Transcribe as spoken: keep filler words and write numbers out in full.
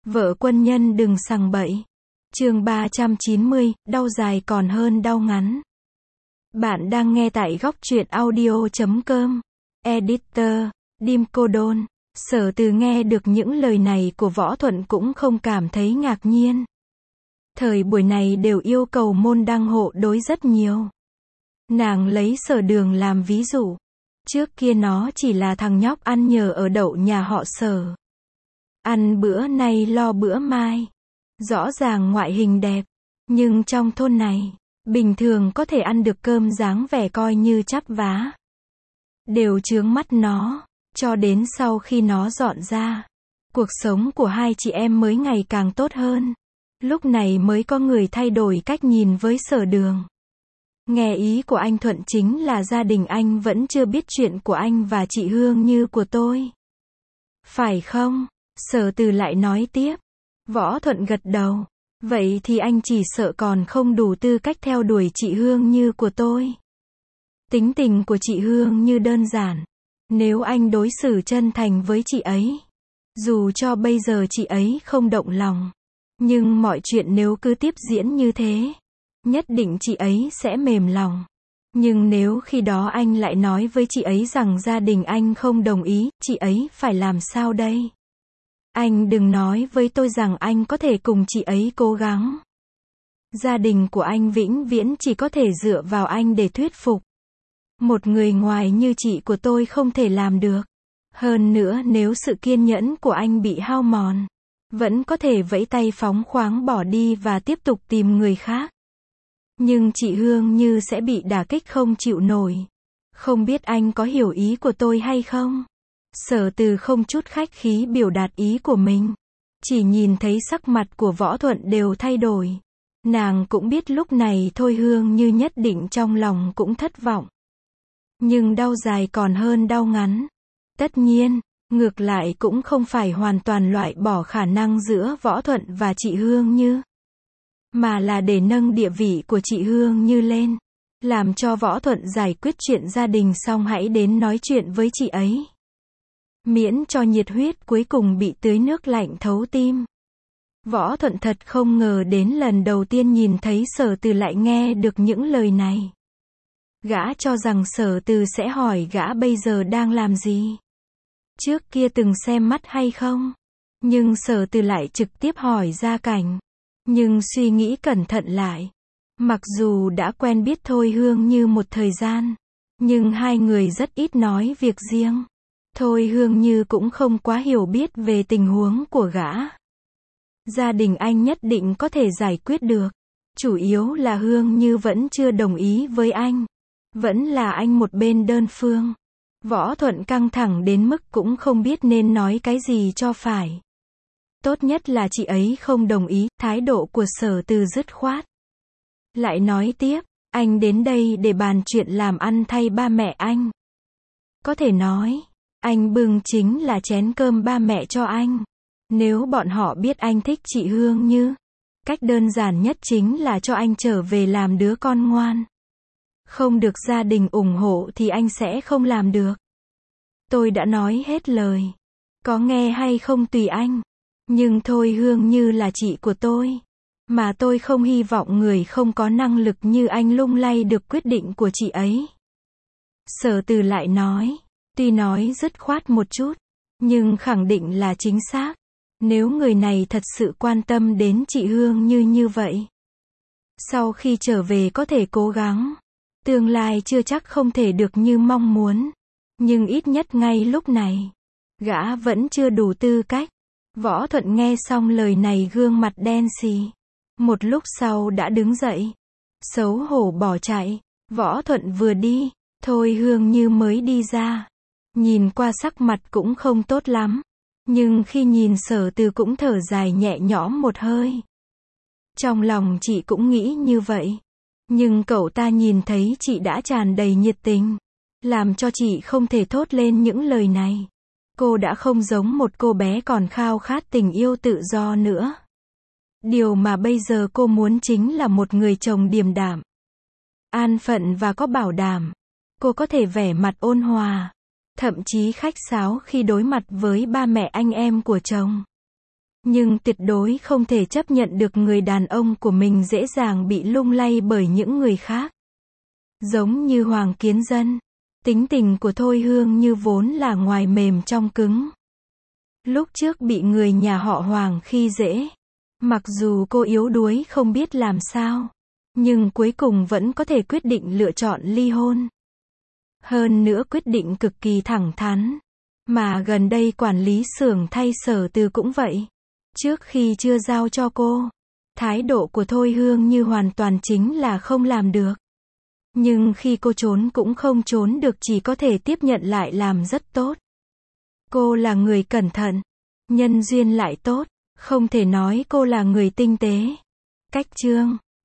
Vợ quân nhân đừng sằng bậy. Chương ba trăm chín mươi, đau dài còn hơn đau ngắn. Bạn đang nghe tại góc truyện audio chấm com. Editor, Dim Cô Đôn. Sở Từ nghe được những lời này của Võ Thuận cũng không cảm thấy ngạc nhiên. Thời buổi này đều yêu cầu môn đăng hộ đối rất nhiều. Nàng lấy Sở Đường làm ví dụ. Trước kia nó chỉ là thằng nhóc ăn nhờ ở đậu nhà họ Sở. Ăn bữa nay lo bữa mai. Rõ ràng ngoại hình đẹp. Nhưng trong thôn này, bình thường có thể ăn được cơm dáng vẻ coi như chắp vá. Đều chướng mắt nó. Cho đến sau khi nó dọn ra, cuộc sống của hai chị em mới ngày càng tốt hơn. Lúc này mới có người thay đổi cách nhìn với Sở Đường. Nghe ý của anh Thuận chính là gia đình anh vẫn chưa biết chuyện của anh và chị Hương Như của tôi. Phải không? Sở Từ lại nói tiếp. Võ Thuận gật đầu. Vậy thì anh chỉ sợ còn không đủ tư cách theo đuổi chị Hương Như của tôi. Tính tình của chị Hương Như đơn giản. Nếu anh đối xử chân thành với chị ấy, dù cho bây giờ chị ấy không động lòng, nhưng mọi chuyện nếu cứ tiếp diễn như thế, nhất định chị ấy sẽ mềm lòng. Nhưng nếu khi đó anh lại nói với chị ấy rằng gia đình anh không đồng ý, chị ấy phải làm sao đây? Anh đừng nói với tôi rằng anh có thể cùng chị ấy cố gắng. Gia đình của anh vĩnh viễn chỉ có thể dựa vào anh để thuyết phục. Một người ngoài như chị của tôi không thể làm được. Hơn nữa nếu sự kiên nhẫn của anh bị hao mòn, vẫn có thể vẫy tay phóng khoáng bỏ đi và tiếp tục tìm người khác. Nhưng chị Hương Như sẽ bị đả kích không chịu nổi. Không biết anh có hiểu ý của tôi hay không? Sở Từ không chút khách khí biểu đạt ý của mình. Chỉ nhìn thấy sắc mặt của Võ Thuận đều thay đổi. Nàng cũng biết lúc này thôi Hương Như nhất định trong lòng cũng thất vọng. Nhưng đau dài còn hơn đau ngắn. Tất nhiên, ngược lại cũng không phải hoàn toàn loại bỏ khả năng giữa Võ Thuận và chị Hương Như. Mà là để nâng địa vị của chị Hương Như lên. Làm cho Võ Thuận giải quyết chuyện gia đình xong hãy đến nói chuyện với chị ấy. Miễn cho nhiệt huyết cuối cùng bị tưới nước lạnh thấu tim. Võ Thuận thật không ngờ đến lần đầu tiên nhìn thấy Sở Từ lại nghe được những lời này. Gã cho rằng Sở Từ sẽ hỏi gã bây giờ đang làm gì. Trước kia từng xem mắt hay không? Nhưng Sở Từ lại trực tiếp hỏi gia cảnh. Nhưng suy nghĩ cẩn thận lại. Mặc dù đã quen biết Thôi Hương Như một thời gian, nhưng hai người rất ít nói việc riêng. Thôi Hương Như cũng không quá hiểu biết về tình huống của gã. Gia đình anh nhất định có thể giải quyết được. Chủ yếu là Hương Như vẫn chưa đồng ý với anh. Vẫn là anh một bên đơn phương. Võ Thuận căng thẳng đến mức cũng không biết nên nói cái gì cho phải. Tốt nhất là chị ấy không đồng ý, thái độ của Sở Từ dứt khoát. Lại nói tiếp, anh đến đây để bàn chuyện làm ăn thay ba mẹ anh. Có thể nói, anh bưng chính là chén cơm ba mẹ cho anh. Nếu bọn họ biết anh thích chị Hương Như, cách đơn giản nhất chính là cho anh trở về làm đứa con ngoan. Không được gia đình ủng hộ thì anh sẽ không làm được. Tôi đã nói hết lời. Có nghe hay không tùy anh. Nhưng Thôi Hương Như là chị của tôi. Mà tôi không hy vọng người không có năng lực như anh lung lay được quyết định của chị ấy. Sở Từ lại nói. Tuy nói dứt khoát một chút, nhưng khẳng định là chính xác. Nếu người này thật sự quan tâm đến chị Hương Như như vậy, sau khi trở về có thể cố gắng. Tương lai chưa chắc không thể được như mong muốn. Nhưng ít nhất ngay lúc này, gã vẫn chưa đủ tư cách. Võ Thuận nghe xong lời này gương mặt đen xì. Một lúc sau đã đứng dậy. Xấu hổ bỏ chạy. Võ Thuận vừa đi, Thôi Hương Như mới đi ra. Nhìn qua sắc mặt cũng không tốt lắm. Nhưng khi nhìn Sở Từ cũng thở dài nhẹ nhõm một hơi. Trong lòng chị cũng nghĩ như vậy. Nhưng cậu ta nhìn thấy chị đã tràn đầy nhiệt tình. Làm cho chị không thể thốt lên những lời này. Cô đã không giống một cô bé còn khao khát tình yêu tự do nữa. Điều mà bây giờ cô muốn chính là một người chồng điềm đạm, an phận và có bảo đảm. Cô có thể vẻ mặt ôn hòa, thậm chí khách sáo khi đối mặt với ba mẹ anh em của chồng. Nhưng tuyệt đối không thể chấp nhận được người đàn ông của mình dễ dàng bị lung lay bởi những người khác. Giống như Hoàng Kiến Dân, tính tình của Thôi Hương Như vốn là ngoài mềm trong cứng. Lúc trước bị người nhà họ Hoàng khi dễ, mặc dù cô yếu đuối không biết làm sao, nhưng cuối cùng vẫn có thể quyết định lựa chọn ly hôn. Hơn nữa quyết định cực kỳ thẳng thắn. Mà gần đây quản lý xưởng thay Sở Từ cũng vậy. Trước khi chưa giao cho cô, thái độ của Thôi Hương Như hoàn toàn chính là không làm được. Nhưng khi cô trốn cũng không trốn được, chỉ có thể tiếp nhận lại làm rất tốt. Cô là người cẩn thận, nhân duyên lại tốt, không thể nói cô là người tinh tế. Cách chương